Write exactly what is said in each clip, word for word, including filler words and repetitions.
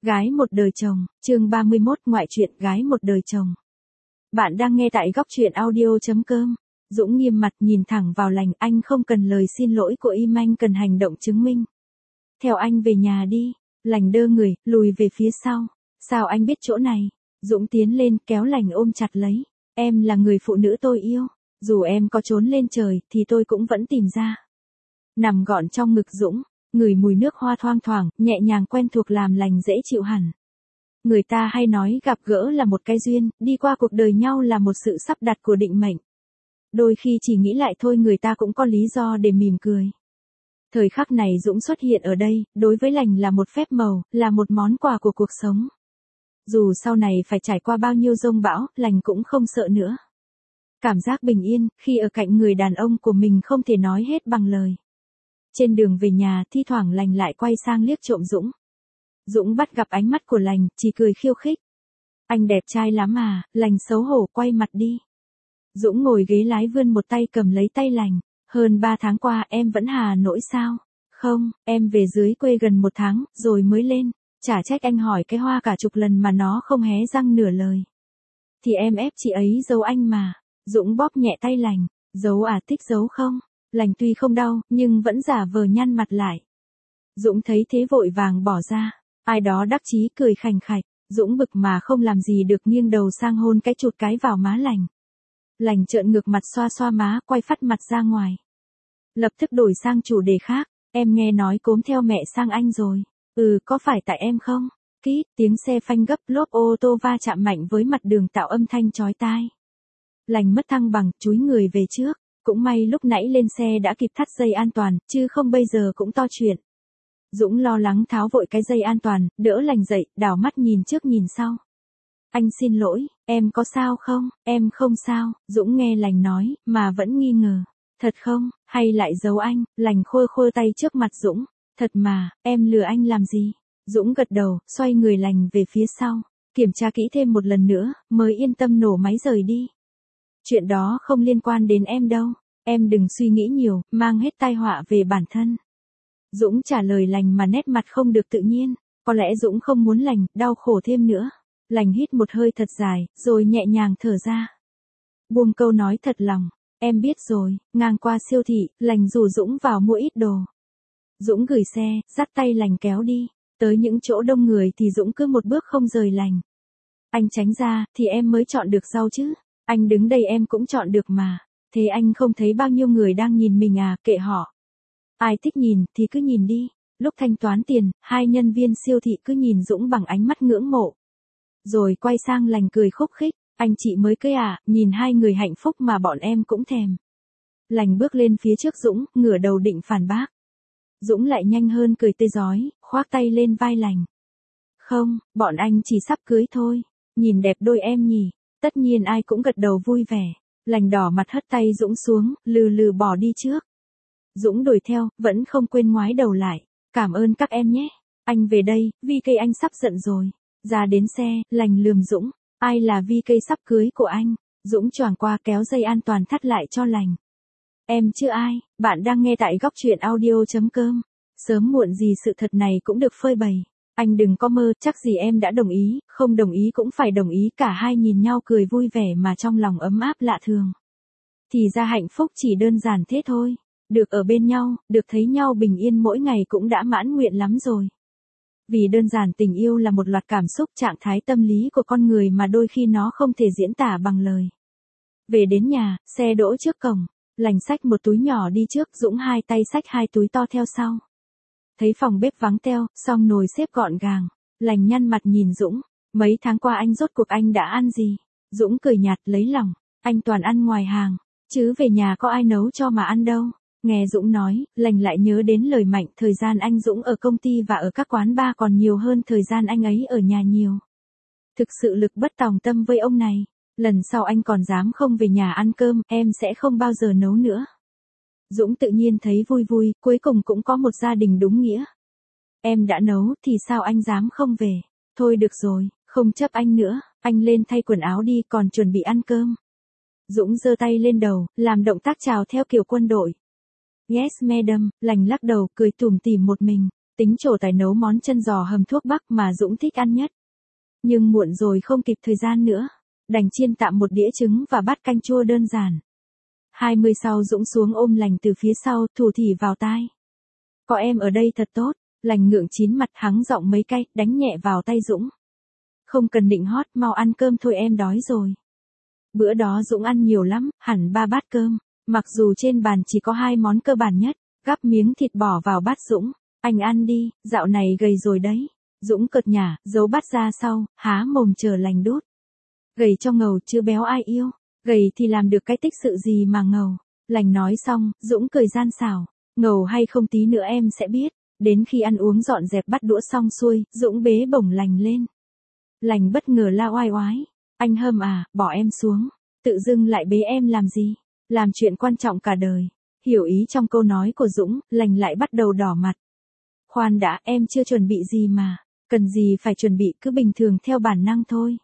Gái một đời chồng, chương ba mươi mốt, ngoại truyện gái một đời chồng. Bạn đang nghe tại góc truyện audio.com. Dũng nghiêm mặt nhìn thẳng vào Lành, anh không cần lời xin lỗi của Im, anh cần hành động chứng minh. Theo anh về nhà đi. Lành đơ người, lùi về phía sau. Sao anh biết chỗ này? Dũng tiến lên, kéo Lành ôm chặt lấy. Em là người phụ nữ tôi yêu. Dù em có trốn lên trời, thì tôi cũng vẫn tìm ra. Nằm gọn trong ngực Dũng, ngửi mùi nước hoa thoang thoảng, nhẹ nhàng quen thuộc làm Lành dễ chịu hẳn. Người ta hay nói gặp gỡ là một cái duyên, đi qua cuộc đời nhau là một sự sắp đặt của định mệnh. Đôi khi chỉ nghĩ lại thôi người ta cũng có lý do để mỉm cười. Thời khắc này Dũng xuất hiện ở đây, đối với Lành là một phép màu, là một món quà của cuộc sống. Dù sau này phải trải qua bao nhiêu dông bão, Lành cũng không sợ nữa. Cảm giác bình yên, khi ở cạnh người đàn ông của mình không thể nói hết bằng lời. Trên đường về nhà, thi thoảng Lành lại quay sang liếc trộm Dũng. Dũng bắt gặp ánh mắt của Lành, chỉ cười khiêu khích. Anh đẹp trai lắm à, Lành xấu hổ quay mặt đi. Dũng ngồi ghế lái vươn một tay cầm lấy tay Lành. Hơn ba tháng qua em vẫn Hà Nội sao? Không, em về dưới quê gần một tháng, rồi mới lên. Chả trách anh hỏi cái hoa cả chục lần mà nó không hé răng nửa lời. Thì em ép chị ấy giấu anh mà. Dũng bóp nhẹ tay Lành. Giấu à, thích giấu không? Lành tuy không đau, nhưng vẫn giả vờ nhăn mặt lại. Dũng thấy thế vội vàng bỏ ra. Ai đó đắc chí cười khành khạch. Dũng bực mà không làm gì được, nghiêng đầu sang hôn cái chụt cái vào má Lành. Lành trợn ngược mặt xoa xoa má, quay phắt mặt ra ngoài. Lập tức đổi sang chủ đề khác. Em nghe nói cốm theo mẹ sang Anh rồi. Ừ, có phải tại em không? Kít, tiếng xe phanh gấp, lốp ô tô va chạm mạnh với mặt đường tạo âm thanh chói tai. Lành mất thăng bằng, chúi người về trước. Cũng may lúc nãy lên xe đã kịp thắt dây an toàn, chứ không bây giờ cũng to chuyện. Dũng lo lắng tháo vội cái dây an toàn, đỡ Lành dậy, đảo mắt nhìn trước nhìn sau. Anh xin lỗi, em có sao không? Em không sao. Dũng nghe Lành nói, mà vẫn nghi ngờ. Thật không, hay lại giấu anh? Lành khô khô tay trước mặt Dũng. Thật mà, em lừa anh làm gì? Dũng gật đầu, xoay người Lành về phía sau. Kiểm tra kỹ thêm một lần nữa, mới yên tâm nổ máy rời đi. Chuyện đó không liên quan đến em đâu. Em đừng suy nghĩ nhiều, mang hết tai họa về bản thân. Dũng trả lời Lành mà nét mặt không được tự nhiên. Có lẽ Dũng không muốn Lành đau khổ thêm nữa. Lành hít một hơi thật dài, rồi nhẹ nhàng thở ra. Buông câu nói thật lòng. Em biết rồi. Ngang qua siêu thị, Lành rủ Dũng vào mua ít đồ. Dũng gửi xe, dắt tay Lành kéo đi. Tới những chỗ đông người thì Dũng cứ một bước không rời Lành. Anh tránh ra, thì em mới chọn được rau chứ. Anh đứng đây em cũng chọn được mà. Thế anh không thấy bao nhiêu người đang nhìn mình à, kệ họ. Ai thích nhìn, thì cứ nhìn đi. Lúc thanh toán tiền, hai nhân viên siêu thị cứ nhìn Dũng bằng ánh mắt ngưỡng mộ. Rồi quay sang Lành cười khúc khích. Anh chị mới cưới à, nhìn hai người hạnh phúc mà bọn em cũng thèm. Lành bước lên phía trước Dũng, ngửa đầu định phản bác. Dũng lại nhanh hơn cười tươi rói, khoác tay lên vai Lành. Không, bọn anh chỉ sắp cưới thôi. Nhìn đẹp đôi em nhỉ. Tất nhiên ai cũng gật đầu vui vẻ. Lành đỏ mặt hất tay Dũng xuống, lừ lừ bỏ đi trước. Dũng đuổi theo, vẫn không quên ngoái đầu lại. Cảm ơn các em nhé. Anh về đây, Vi cây anh sắp giận rồi. Ra đến xe, Lành lườm Dũng. Ai là Vi cây sắp cưới của anh? Dũng choàng qua kéo dây an toàn thắt lại cho Lành. Em chứ ai, bạn đang nghe tại góc truyện audio.com. Sớm muộn gì sự thật này cũng được phơi bày. Anh đừng có mơ, chắc gì em đã đồng ý, không đồng ý cũng phải đồng ý. Cả hai nhìn nhau cười vui vẻ mà trong lòng ấm áp lạ thường. Thì ra hạnh phúc chỉ đơn giản thế thôi. Được ở bên nhau, được thấy nhau bình yên mỗi ngày cũng đã mãn nguyện lắm rồi. Vì đơn giản tình yêu là một loạt cảm xúc, trạng thái tâm lý của con người mà đôi khi nó không thể diễn tả bằng lời. Về đến nhà, xe đỗ trước cổng. Lành xách một túi nhỏ đi trước, Dũng hai tay xách hai túi to theo sau. Thấy phòng bếp vắng teo, xong nồi xếp gọn gàng. Lành nhăn mặt nhìn Dũng. Mấy tháng qua anh rốt cuộc anh đã ăn gì? Dũng cười nhạt lấy lòng. Anh toàn ăn ngoài hàng. Chứ về nhà có ai nấu cho mà ăn đâu. Nghe Dũng nói, Lành lại nhớ đến lời Mạnh. Thời gian anh Dũng ở công ty và ở các quán bar còn nhiều hơn thời gian anh ấy ở nhà nhiều. Thực sự lực bất tòng tâm với ông này. Lần sau anh còn dám không về nhà ăn cơm, em sẽ không bao giờ nấu nữa. Dũng tự nhiên thấy vui vui, cuối cùng cũng có một gia đình đúng nghĩa. Em đã nấu, thì sao anh dám không về? Thôi được rồi, không chấp anh nữa, anh lên thay quần áo đi, còn chuẩn bị ăn cơm. Dũng giơ tay lên đầu, làm động tác chào theo kiểu quân đội. Yes madam, Lành lắc đầu, cười tủm tỉm một mình. tính trổ tài nấu món chân giò hầm thuốc bắc mà Dũng thích ăn nhất. Nhưng muộn rồi không kịp thời gian nữa, đành chiên tạm một đĩa trứng và bát canh chua đơn giản. hai mươi sau Dũng xuống ôm Lành từ phía sau, thủ thỉ vào tai. Có em ở đây thật tốt. Lành ngượng chín mặt, hắng giọng mấy cái, đánh nhẹ vào tay Dũng. Không cần nịnh hót, mau ăn cơm thôi, em đói rồi. Bữa đó Dũng ăn nhiều lắm, hẳn ba bát cơm. Mặc dù trên bàn chỉ có hai món cơ bản nhất, gắp miếng thịt bỏ vào bát Dũng. Anh ăn đi, dạo này gầy rồi đấy. Dũng cợt nhả, giấu bát ra sau, há mồm chờ Lành đút. Gầy cho ngầu chứ béo ai yêu. Gầy thì làm được cái tích sự gì mà ngầu. Lành nói xong, Dũng cười gian xảo. Ngầu hay không tí nữa em sẽ biết. Đến khi ăn uống dọn dẹp bắt đũa xong xuôi, Dũng bế bổng Lành lên. Lành bất ngờ la oai oái. Anh Hâm à, bỏ em xuống. Tự dưng lại bế em làm gì? Làm chuyện quan trọng cả đời. Hiểu ý trong câu nói của Dũng, Lành lại bắt đầu đỏ mặt. Khoan đã, em chưa chuẩn bị gì mà. Cần gì phải chuẩn bị, cứ bình thường theo bản năng thôi.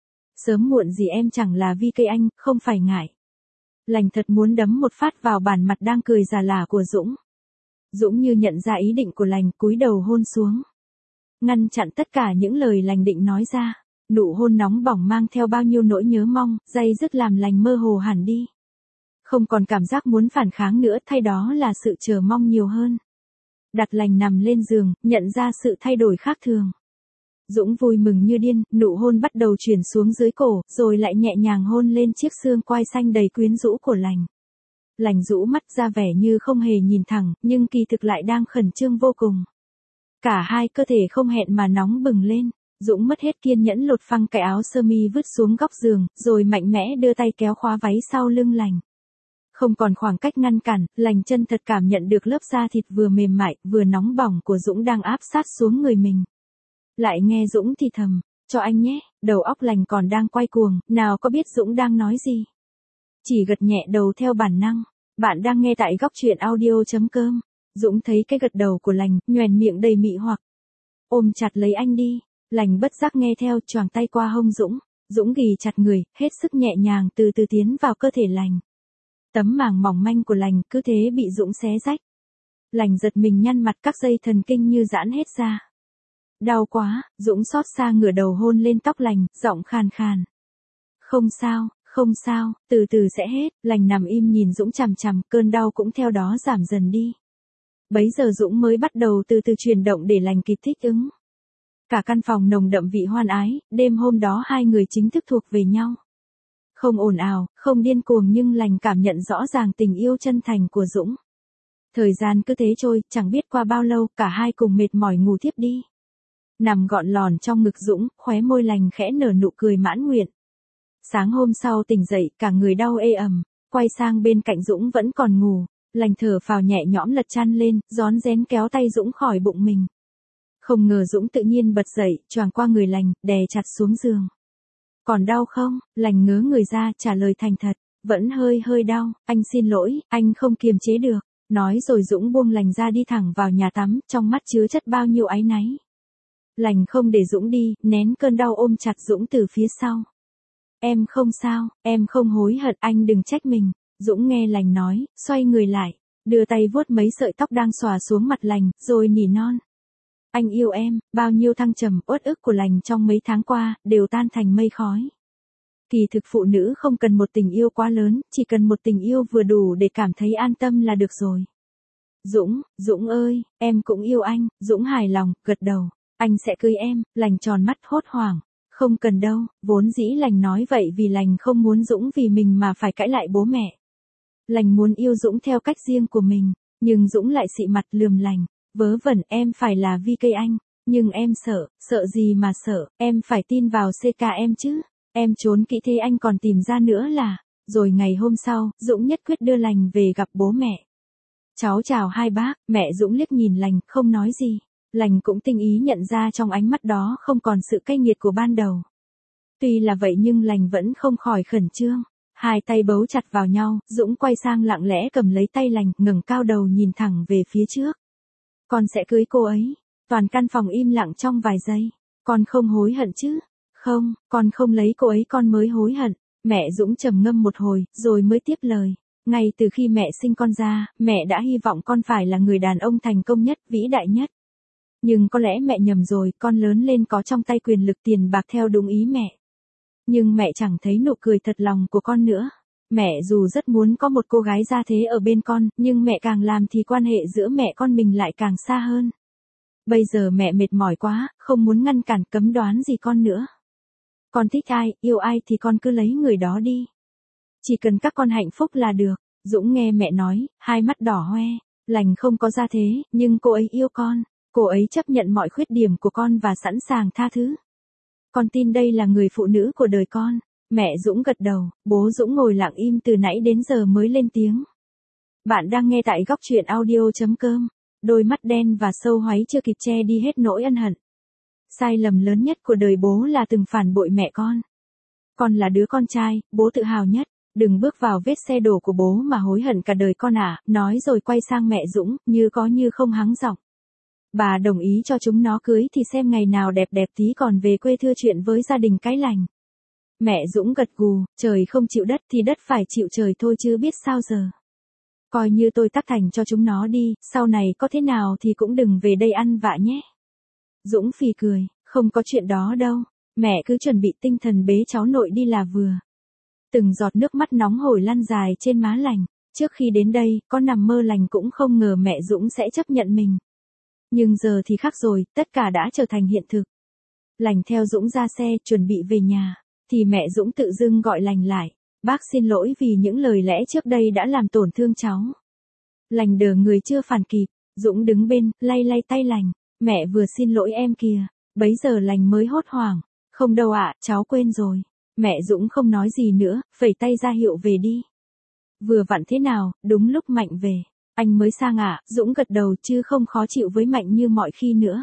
Sớm muộn gì em chẳng là vi cây anh, không phải ngại. Lành thật muốn đấm một phát vào bản mặt đang cười già lả của Dũng. Dũng như nhận ra ý định của Lành, cúi đầu hôn xuống. Ngăn chặn tất cả những lời Lành định nói ra. Nụ hôn nóng bỏng mang theo bao nhiêu nỗi nhớ mong, day dứt làm Lành mơ hồ hẳn đi. Không còn cảm giác muốn phản kháng nữa, thay đó là sự chờ mong nhiều hơn. Đặt Lành nằm lên giường, nhận ra sự thay đổi khác thường. Dũng vui mừng như điên, nụ hôn bắt đầu chuyển xuống dưới cổ, rồi lại nhẹ nhàng hôn lên chiếc xương quai xanh đầy quyến rũ của Lành. Lành rũ mắt ra vẻ như không hề nhìn thẳng, nhưng kỳ thực lại đang khẩn trương vô cùng. Cả hai cơ thể không hẹn mà nóng bừng lên. Dũng mất hết kiên nhẫn lột phăng cái áo sơ mi vứt xuống góc giường, rồi mạnh mẽ đưa tay kéo khóa váy sau lưng Lành. Không còn khoảng cách ngăn cản, Lành chân thật cảm nhận được lớp da thịt vừa mềm mại, vừa nóng bỏng của Dũng đang áp sát xuống người mình. Lại nghe Dũng thì thầm, cho anh nhé, đầu óc Lành còn đang quay cuồng, nào có biết Dũng đang nói gì. Chỉ gật nhẹ đầu theo bản năng. Bạn đang nghe tại góc truyện audio chấm com. Dũng thấy cái gật đầu của Lành, nhoẻn miệng đầy mị hoặc. Ôm chặt lấy anh đi. Lành bất giác nghe theo, choàng tay qua hông Dũng. Dũng ghì chặt người, hết sức nhẹ nhàng từ từ tiến vào cơ thể Lành. Tấm màng mỏng manh của Lành cứ thế bị Dũng xé rách. Lành giật mình nhăn mặt, các dây thần kinh như giãn hết ra. Đau quá, Dũng xót xa ngửa đầu hôn lên tóc Lành, giọng khàn khàn. Không sao, không sao, từ từ sẽ hết. Lành nằm im nhìn Dũng chằm chằm, cơn đau cũng theo đó giảm dần đi. Bấy giờ Dũng mới bắt đầu từ từ chuyển động để Lành kịp thích ứng. Cả căn phòng nồng đậm vị hoan ái, đêm hôm đó hai người chính thức thuộc về nhau. Không ồn ào, không điên cuồng, nhưng Lành cảm nhận rõ ràng tình yêu chân thành của Dũng. Thời gian cứ thế trôi, chẳng biết qua bao lâu, cả hai cùng mệt mỏi ngủ thiếp đi. Nằm gọn lòn trong ngực Dũng, khóe môi Lành khẽ nở nụ cười mãn nguyện. Sáng hôm sau tỉnh dậy, cả người đau ê ẩm, quay sang bên cạnh Dũng vẫn còn ngủ. Lành thở phào nhẹ nhõm lật chăn lên, rón rén kéo tay Dũng khỏi bụng mình. Không ngờ Dũng tự nhiên bật dậy, choàng qua người Lành, đè chặt xuống giường. Còn đau không? Lành ngớ người ra, trả lời thành thật. Vẫn hơi hơi đau, anh xin lỗi, anh không kiềm chế được. Nói rồi Dũng buông Lành ra đi thẳng vào nhà tắm, trong mắt chứa chất bao nhiêu áy náy. Lành không để Dũng đi, nén cơn đau ôm chặt Dũng từ phía sau. Em không sao, em không hối hận, anh đừng trách mình. Dũng nghe Lành nói, xoay người lại, đưa tay vuốt mấy sợi tóc đang xòa xuống mặt Lành, rồi nỉ non. Anh yêu em. Bao nhiêu thăng trầm, uất ức của Lành trong mấy tháng qua, đều tan thành mây khói. Kỳ thực phụ nữ không cần một tình yêu quá lớn, chỉ cần một tình yêu vừa đủ để cảm thấy an tâm là được rồi. Dũng, Dũng ơi, em cũng yêu anh. Dũng hài lòng, gật đầu. Anh sẽ cưới em. Lành tròn mắt hốt hoảng. Không cần đâu, vốn dĩ Lành nói vậy vì Lành không muốn Dũng vì mình mà phải cãi lại bố mẹ. Lành muốn yêu Dũng theo cách riêng của mình, nhưng Dũng lại xị mặt lườm Lành. Vớ vẩn, em phải là vi cây anh, nhưng em sợ, sợ gì mà sợ, em phải tin vào xê ca em chứ. Em trốn kỹ thế anh còn tìm ra nữa là. Rồi ngày hôm sau, Dũng nhất quyết đưa Lành về gặp bố mẹ. Cháu chào hai bác. Mẹ Dũng liếc nhìn Lành, không nói gì. Lành cũng tinh ý nhận ra trong ánh mắt đó không còn sự cay nghiệt của ban đầu. Tuy là vậy nhưng Lành vẫn không khỏi khẩn trương. Hai tay bấu chặt vào nhau, Dũng quay sang lặng lẽ cầm lấy tay Lành, ngẩng cao đầu nhìn thẳng về phía trước. Con sẽ cưới cô ấy. Toàn căn phòng im lặng trong vài giây. Con không hối hận chứ? Không, con không lấy cô ấy con mới hối hận. Mẹ Dũng trầm ngâm một hồi, rồi mới tiếp lời. Ngay từ khi mẹ sinh con ra, mẹ đã hy vọng con phải là người đàn ông thành công nhất, vĩ đại nhất. Nhưng có lẽ mẹ nhầm rồi, con lớn lên có trong tay quyền lực tiền bạc theo đúng ý mẹ. Nhưng mẹ chẳng thấy nụ cười thật lòng của con nữa. Mẹ dù rất muốn có một cô gái gia thế ở bên con, nhưng mẹ càng làm thì quan hệ giữa mẹ con mình lại càng xa hơn. Bây giờ mẹ mệt mỏi quá, không muốn ngăn cản cấm đoán gì con nữa. Con thích ai, yêu ai thì con cứ lấy người đó đi. Chỉ cần các con hạnh phúc là được. Dũng nghe mẹ nói, hai mắt đỏ hoe. Lành không có gia thế, nhưng cô ấy yêu con. Cô ấy chấp nhận mọi khuyết điểm của con và sẵn sàng tha thứ. Con tin đây là người phụ nữ của đời con. Mẹ Dũng gật đầu, bố Dũng ngồi lặng im từ nãy đến giờ mới lên tiếng. Bạn đang nghe tại góc truyện audio.com. Đôi mắt đen và sâu hoáy chưa kịp che đi hết nỗi ân hận. Sai lầm lớn nhất của đời bố là từng phản bội mẹ con. Con là đứa con trai, bố tự hào nhất. Đừng bước vào vết xe đổ của bố mà hối hận cả đời con ạ, à, nói rồi quay sang mẹ Dũng, như có như không hắng giọng. Bà đồng ý cho chúng nó cưới thì xem ngày nào đẹp đẹp tí còn về quê thưa chuyện với gia đình cái lành. Mẹ Dũng gật gù, trời không chịu đất thì đất phải chịu trời thôi chứ biết sao giờ. Coi như tôi tác thành cho chúng nó đi, sau này có thế nào thì cũng đừng về đây ăn vạ nhé. Dũng phì cười, không có chuyện đó đâu, mẹ cứ chuẩn bị tinh thần bế cháu nội đi là vừa. Từng giọt nước mắt nóng hổi lăn dài trên má lành, trước khi đến đây, có nằm mơ lành cũng không ngờ mẹ Dũng sẽ chấp nhận mình. Nhưng giờ thì khác rồi, tất cả đã trở thành hiện thực. Lành theo Dũng ra xe, chuẩn bị về nhà, thì mẹ Dũng tự dưng gọi lành lại. Bác xin lỗi vì những lời lẽ trước đây đã làm tổn thương cháu. Lành đờ người chưa phản kịp, Dũng đứng bên, lay lay tay lành. Mẹ vừa xin lỗi em kìa, bấy giờ lành mới hốt hoảng. Không đâu ạ, cháu quên rồi. Mẹ Dũng không nói gì nữa, phẩy tay ra hiệu về đi. Vừa vặn thế nào, đúng lúc Mạnh về. Anh mới sang ạ, à? Dũng gật đầu chứ không khó chịu với Mạnh như mọi khi nữa.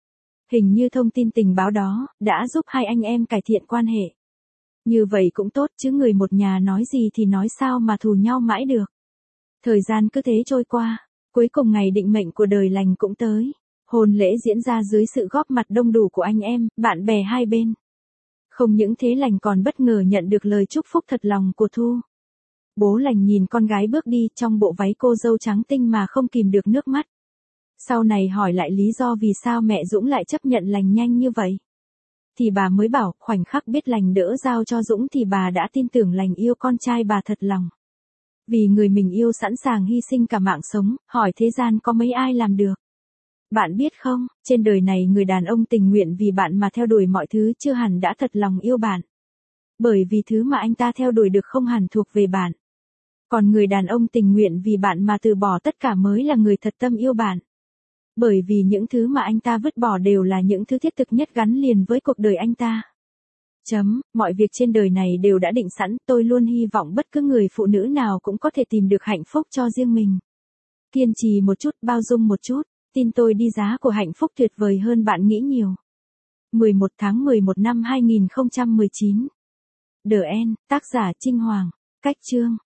Hình như thông tin tình báo đó, đã giúp hai anh em cải thiện quan hệ. Như vậy cũng tốt chứ người một nhà nói gì thì nói sao mà thù nhau mãi được. Thời gian cứ thế trôi qua, cuối cùng ngày định mệnh của đời lành cũng tới. Hôn lễ diễn ra dưới sự góp mặt đông đủ của anh em, bạn bè hai bên. Không những thế lành còn bất ngờ nhận được lời chúc phúc thật lòng của Thu. Bố lành nhìn con gái bước đi trong bộ váy cô dâu trắng tinh mà không kìm được nước mắt. Sau này hỏi lại lý do vì sao mẹ Dũng lại chấp nhận lành nhanh như vậy. Thì bà mới bảo, khoảnh khắc biết lành đỡ giao cho Dũng thì bà đã tin tưởng lành yêu con trai bà thật lòng. Vì người mình yêu sẵn sàng hy sinh cả mạng sống, hỏi thế gian có mấy ai làm được. Bạn biết không, trên đời này người đàn ông tình nguyện vì bạn mà theo đuổi mọi thứ chưa hẳn đã thật lòng yêu bạn. Bởi vì thứ mà anh ta theo đuổi được không hẳn thuộc về bạn. Còn người đàn ông tình nguyện vì bạn mà từ bỏ tất cả mới là người thật tâm yêu bạn. Bởi vì những thứ mà anh ta vứt bỏ đều là những thứ thiết thực nhất gắn liền với cuộc đời anh ta. Chấm, mọi việc trên đời này đều đã định sẵn, tôi luôn hy vọng bất cứ người phụ nữ nào cũng có thể tìm được hạnh phúc cho riêng mình. Kiên trì một chút, bao dung một chút, tin tôi đi giá của hạnh phúc tuyệt vời hơn bạn nghĩ nhiều. mười một tháng mười một năm hai nghìn không trăm mười chín. The End, tác giả Trinh Hoàng, cách chương.